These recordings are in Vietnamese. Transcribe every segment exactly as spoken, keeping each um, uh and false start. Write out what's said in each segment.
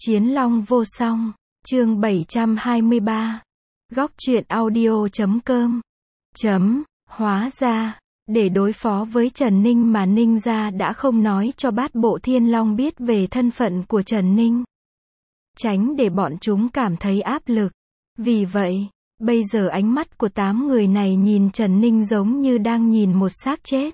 Chiến Long vô song, chương bảy trăm hai mươi ba. Góc truyện audio chấm com. Chấm, hóa ra, để đối phó với Trần Ninh mà Ninh gia đã không nói cho bát bộ Thiên Long biết về thân phận của Trần Ninh. Tránh để bọn chúng cảm thấy áp lực. Vì vậy, bây giờ ánh mắt của tám người này nhìn Trần Ninh giống như đang nhìn một xác chết.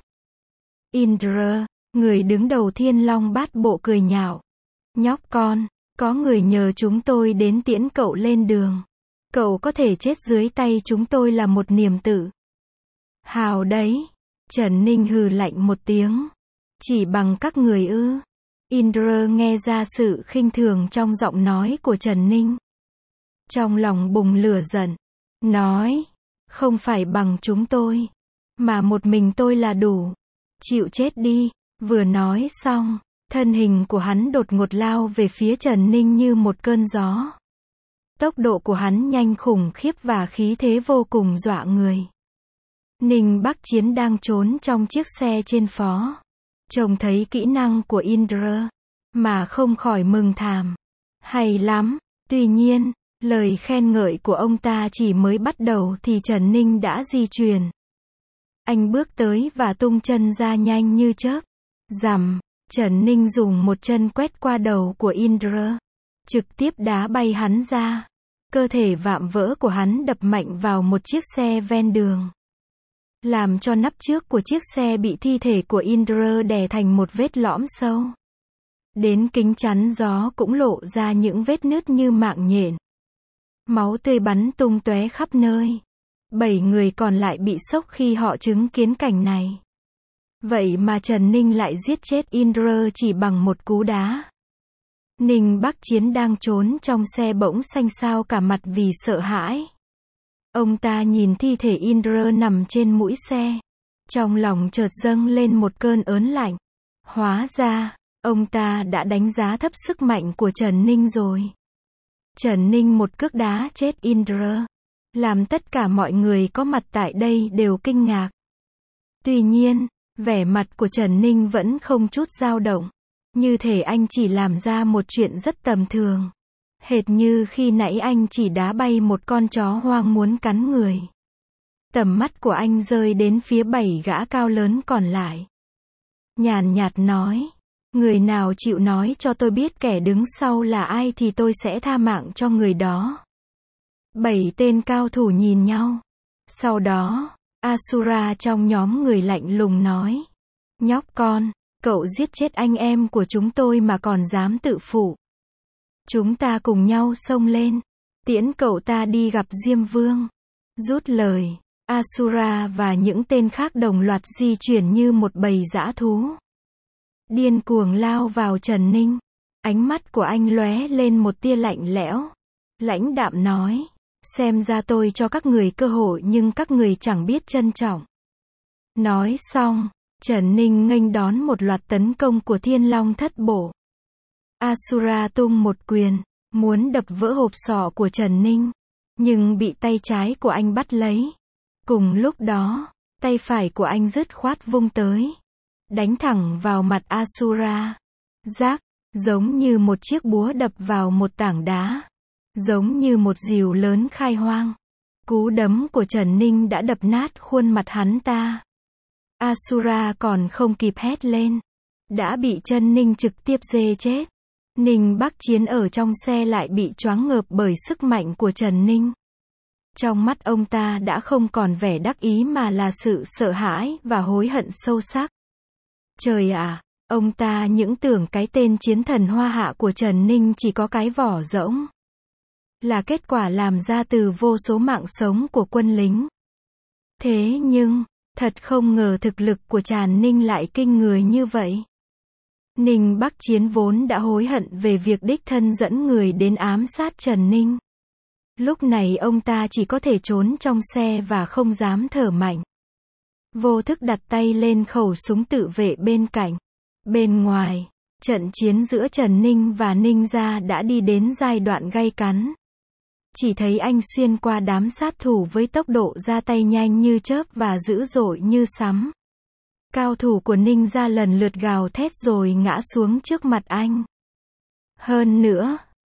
Indra, người đứng đầu Thiên Long bát bộ cười nhạo. Nhóc con, có người nhờ chúng tôi đến tiễn cậu lên đường. Cậu có thể chết dưới tay chúng tôi là một niềm tự hào đấy. Trần Ninh hừ lạnh một tiếng. Chỉ bằng các người ư? Indra nghe ra sự khinh thường trong giọng nói của Trần Ninh. Trong lòng bùng lửa giận. Nói, không phải bằng chúng tôi, mà một mình tôi là đủ. Chịu chết đi. Vừa nói xong, thân hình của hắn đột ngột lao về phía Trần Ninh như một cơn gió. Tốc độ của hắn nhanh khủng khiếp và khí thế vô cùng dọa người. Ninh Bắc Chiến đang trốn trong chiếc xe trên phó. Trông thấy kỹ năng của Indra, mà không khỏi mừng thầm. Hay lắm. Tuy nhiên, lời khen ngợi của ông ta chỉ mới bắt đầu thì Trần Ninh đã di chuyển. Anh bước tới và tung chân ra nhanh như chớp. Rầm, Trần Ninh dùng một chân quét qua đầu của Indra, trực tiếp đá bay hắn ra. Cơ thể vạm vỡ của hắn đập mạnh vào một chiếc xe ven đường, làm cho nắp trước của chiếc xe bị thi thể của Indra đè thành một vết lõm sâu. Đến kính chắn gió cũng lộ ra những vết nứt như mạng nhện. Máu tươi bắn tung tóe khắp nơi. Bảy người còn lại bị sốc khi họ chứng kiến cảnh này. Vậy mà Trần Ninh lại giết chết Indra chỉ bằng một cú đá. Ninh Bắc Chiến đang trốn trong xe bỗng xanh xao cả mặt vì sợ hãi. Ông ta nhìn thi thể Indra nằm trên mũi xe. Trong lòng chợt dâng lên một cơn ớn lạnh. Hóa ra, ông ta đã đánh giá thấp sức mạnh của Trần Ninh rồi. Trần Ninh một cước đá chết Indra, làm tất cả mọi người có mặt tại đây đều kinh ngạc. Tuy nhiên, vẻ mặt của Trần Ninh vẫn không chút dao động. Như thể anh chỉ làm ra một chuyện rất tầm thường. Hệt như khi nãy anh chỉ đá bay một con chó hoang muốn cắn người. Tầm mắt của anh rơi đến phía bảy gã cao lớn còn lại. Nhàn nhạt nói, người nào chịu nói cho tôi biết kẻ đứng sau là ai thì tôi sẽ tha mạng cho người đó. Bảy tên cao thủ nhìn nhau. Sau đó, Asura trong nhóm người lạnh lùng nói, nhóc con, cậu giết chết anh em của chúng tôi mà còn dám tự phụ. Chúng ta cùng nhau xông lên, tiễn cậu ta đi gặp Diêm Vương. Rút lời, Asura và những tên khác đồng loạt di chuyển như một bầy dã thú. Điên cuồng lao vào Trần Ninh. Ánh mắt của anh lóe lên một tia lạnh lẽo. Lãnh đạm nói, xem ra tôi cho các người cơ hội nhưng các người chẳng biết trân trọng. Nói xong, Trần Ninh nghênh đón một loạt tấn công của Thiên Long thất bộ. Asura tung một quyền, muốn đập vỡ hộp sọ của Trần Ninh, nhưng bị tay trái của anh bắt lấy. Cùng lúc đó, tay phải của anh dứt khoát vung tới, đánh thẳng vào mặt Asura. Rác, giống như một chiếc búa đập vào một tảng đá, giống như một rìu lớn khai hoang. Cú đấm của Trần Ninh đã đập nát khuôn mặt hắn ta. Asura còn không kịp hét lên, đã bị Trần Ninh trực tiếp giết chết. Ninh Bắc Chiến ở trong xe lại bị choáng ngợp bởi sức mạnh của Trần Ninh. Trong mắt ông ta đã không còn vẻ đắc ý mà là sự sợ hãi và hối hận sâu sắc. Trời ạ, ông ta những tưởng cái tên chiến thần hoa hạ của Trần Ninh chỉ có cái vỏ rỗng. Là kết quả làm ra từ vô số mạng sống của quân lính. Thế nhưng, thật không ngờ thực lực của Trần Ninh lại kinh người như vậy. Ninh Bắc Chiến vốn đã hối hận về việc đích thân dẫn người đến ám sát Trần Ninh. Lúc này ông ta chỉ có thể trốn trong xe và không dám thở mạnh. Vô thức đặt tay lên khẩu súng tự vệ bên cạnh. Bên ngoài, trận chiến giữa Trần Ninh và Ninh gia đã đi đến giai đoạn gay cấn. Chỉ thấy anh xuyên qua đám sát thủ với tốc độ ra tay nhanh như chớp và dữ dội như sấm. Cao thủ của Ninh gia lần lượt gào thét rồi ngã xuống trước mặt anh. Hơn nữa,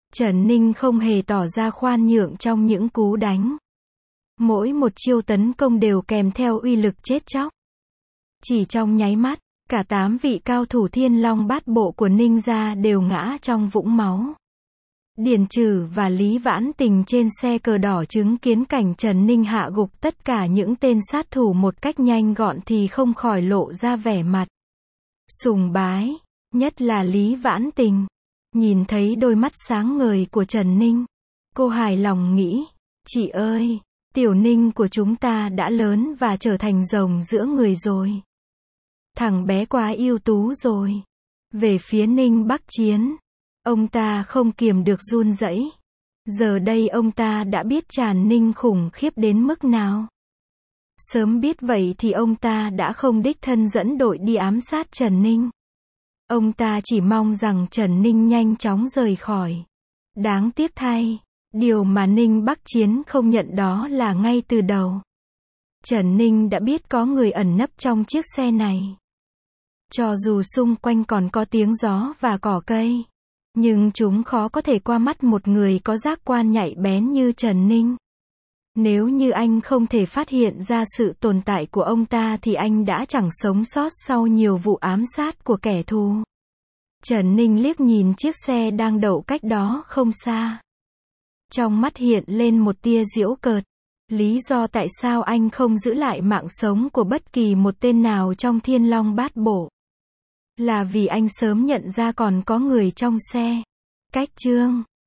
Trần Ninh không hề tỏ ra khoan nhượng trong những cú đánh. Mỗi một chiêu tấn công đều kèm theo uy lực chết chóc. Chỉ trong nháy mắt, cả tám vị cao thủ Thiên Long Bát Bộ của Ninh gia đều ngã trong vũng máu. Điền Trừ và Lý Vãn Tình trên xe cờ đỏ chứng kiến cảnh Trần Ninh hạ gục tất cả những tên sát thủ một cách nhanh gọn thì không khỏi lộ ra vẻ mặt sùng bái, nhất là Lý Vãn Tình. Nhìn thấy đôi mắt sáng ngời của Trần Ninh, cô hài lòng nghĩ, chị ơi, Tiểu Ninh của chúng ta đã lớn và trở thành rồng giữa người rồi. Thằng bé quá ưu tú rồi. Về phía Ninh Bắc Chiến, ông ta không kiềm được run rẩy. Giờ đây ông ta đã biết Tràn Ninh khủng khiếp đến mức nào. Sớm biết vậy thì ông ta đã không đích thân dẫn đội đi ám sát Trần Ninh. Ông ta chỉ mong rằng Trần Ninh nhanh chóng rời khỏi. Đáng tiếc thay, điều mà Ninh Bắc Chiến không nhận đó là ngay từ đầu, Trần Ninh đã biết có người ẩn nấp trong chiếc xe này. Cho dù xung quanh còn có tiếng gió và cỏ cây, nhưng chúng khó có thể qua mắt một người có giác quan nhạy bén như Trần Ninh. Nếu như anh không thể phát hiện ra sự tồn tại của ông ta thì anh đã chẳng sống sót sau nhiều vụ ám sát của kẻ thù. Trần Ninh liếc nhìn chiếc xe đang đậu cách đó không xa. Trong mắt hiện lên một tia giễu cợt. Lý do tại sao anh không giữ lại mạng sống của bất kỳ một tên nào trong Thiên Long Bát Bộ là vì anh sớm nhận ra còn có người trong xe. Cách chương